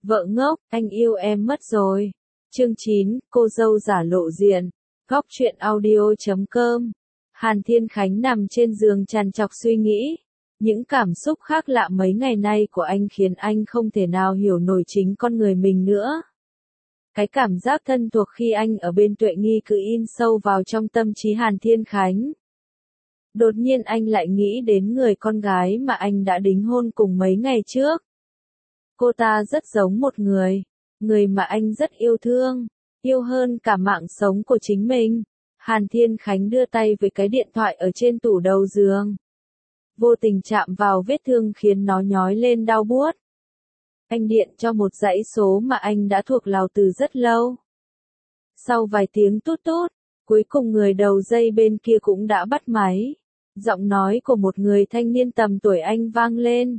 Vợ ngốc, anh yêu em mất rồi. Chương 9, cô dâu giả lộ diện. Góc truyện audio.com. Hàn Thiên Khánh nằm trên giường trằn trọc suy nghĩ. Những cảm xúc khác lạ mấy ngày nay của anh khiến anh không thể nào hiểu nổi chính con người mình nữa. Cái cảm giác thân thuộc khi anh ở bên Tuệ Nghi cứ in sâu vào trong tâm trí Hàn Thiên Khánh. Đột nhiên anh lại nghĩ đến người con gái mà anh đã đính hôn cùng mấy ngày trước. Cô ta rất giống một người mà anh rất yêu thương, yêu hơn cả mạng sống của chính mình. Hàn Thiên Khánh đưa tay với cái điện thoại ở trên tủ đầu giường. Vô tình chạm vào vết thương khiến nó nhói lên đau buốt. Anh điện cho một dãy số mà anh đã thuộc lào từ rất lâu. Sau vài tiếng tút tút, cuối cùng người đầu dây bên kia cũng đã bắt máy. Giọng nói của một người thanh niên tầm tuổi anh vang lên.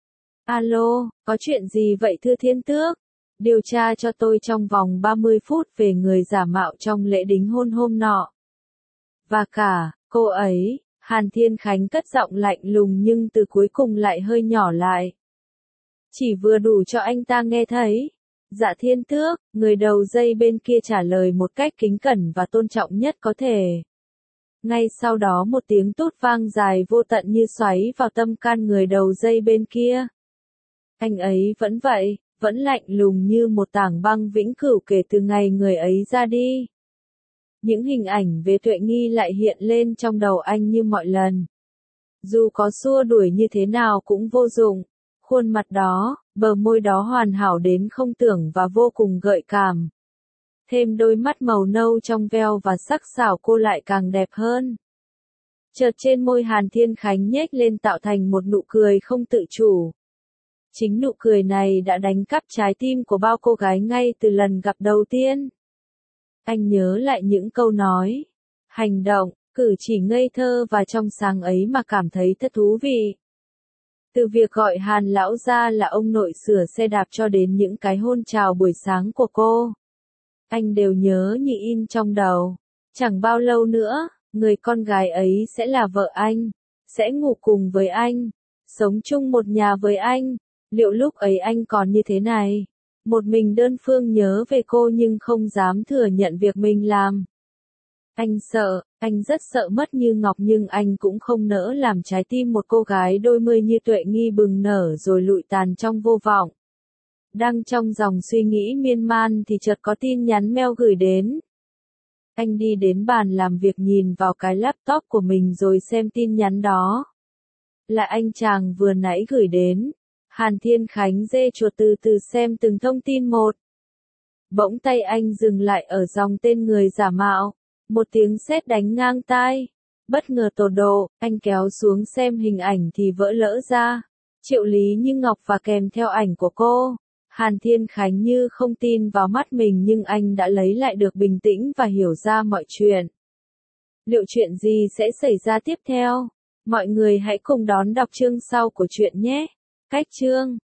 Alo, có chuyện gì vậy thưa Thiên Tước? Điều tra cho tôi trong vòng 30 phút về người giả mạo trong lễ đính hôn hôm nọ. Và cả, cô ấy, Hàn Thiên Khánh cất giọng lạnh lùng nhưng từ cuối cùng lại hơi nhỏ lại. Chỉ vừa đủ cho anh ta nghe thấy. Dạ Thiên Tước, người đầu dây bên kia trả lời một cách kính cẩn và tôn trọng nhất có thể. Ngay sau đó một tiếng tút vang dài vô tận như xoáy vào tâm can người đầu dây bên kia. Anh ấy vẫn vậy, vẫn lạnh lùng như một tảng băng vĩnh cửu kể từ ngày người ấy ra đi. Những hình ảnh về Tuệ Nghi lại hiện lên trong đầu anh như mọi lần. Dù có xua đuổi như thế nào cũng vô dụng. Khuôn mặt đó, bờ môi đó hoàn hảo đến không tưởng và vô cùng gợi cảm. Thêm đôi mắt màu nâu trong veo và sắc sảo cô lại càng đẹp hơn. Chợt trên môi Hàn Thiên Khánh nhếch lên tạo thành một nụ cười không tự chủ. Chính nụ cười này đã đánh cắp trái tim của bao cô gái ngay từ lần gặp đầu tiên. Anh nhớ lại những câu nói, hành động, cử chỉ ngây thơ và trong sáng ấy mà cảm thấy thật thú vị. Từ việc gọi Hàn lão gia là ông nội sửa xe đạp cho đến những cái hôn chào buổi sáng của cô. Anh đều nhớ như in trong đầu. Chẳng bao lâu nữa, người con gái ấy sẽ là vợ anh, sẽ ngủ cùng với anh, sống chung một nhà với anh. Liệu lúc ấy anh còn như thế này? Một mình đơn phương nhớ về cô nhưng không dám thừa nhận việc mình làm. Anh sợ, anh rất sợ mất Như Ngọc nhưng anh cũng không nỡ làm trái tim một cô gái đôi mươi như Tuệ Nghi bừng nở rồi lụi tàn trong vô vọng. Đang trong dòng suy nghĩ miên man thì chợt có tin nhắn mail gửi đến. Anh đi đến bàn làm việc nhìn vào cái laptop của mình rồi xem tin nhắn đó. Là anh chàng vừa nãy gửi đến. Hàn Thiên Khánh dê chuột từ từ xem từng thông tin một. Bỗng tay anh dừng lại ở dòng tên người giả mạo. Một tiếng sét đánh ngang tai. Bất ngờ tột độ, anh kéo xuống xem hình ảnh thì vỡ lỡ ra. Triệu Lý Như Ngọc và kèm theo ảnh của cô. Hàn Thiên Khánh như không tin vào mắt mình nhưng anh đã lấy lại được bình tĩnh và hiểu ra mọi chuyện. Liệu chuyện gì sẽ xảy ra tiếp theo? Mọi người hãy cùng đón đọc chương sau của chuyện nhé. Cách chương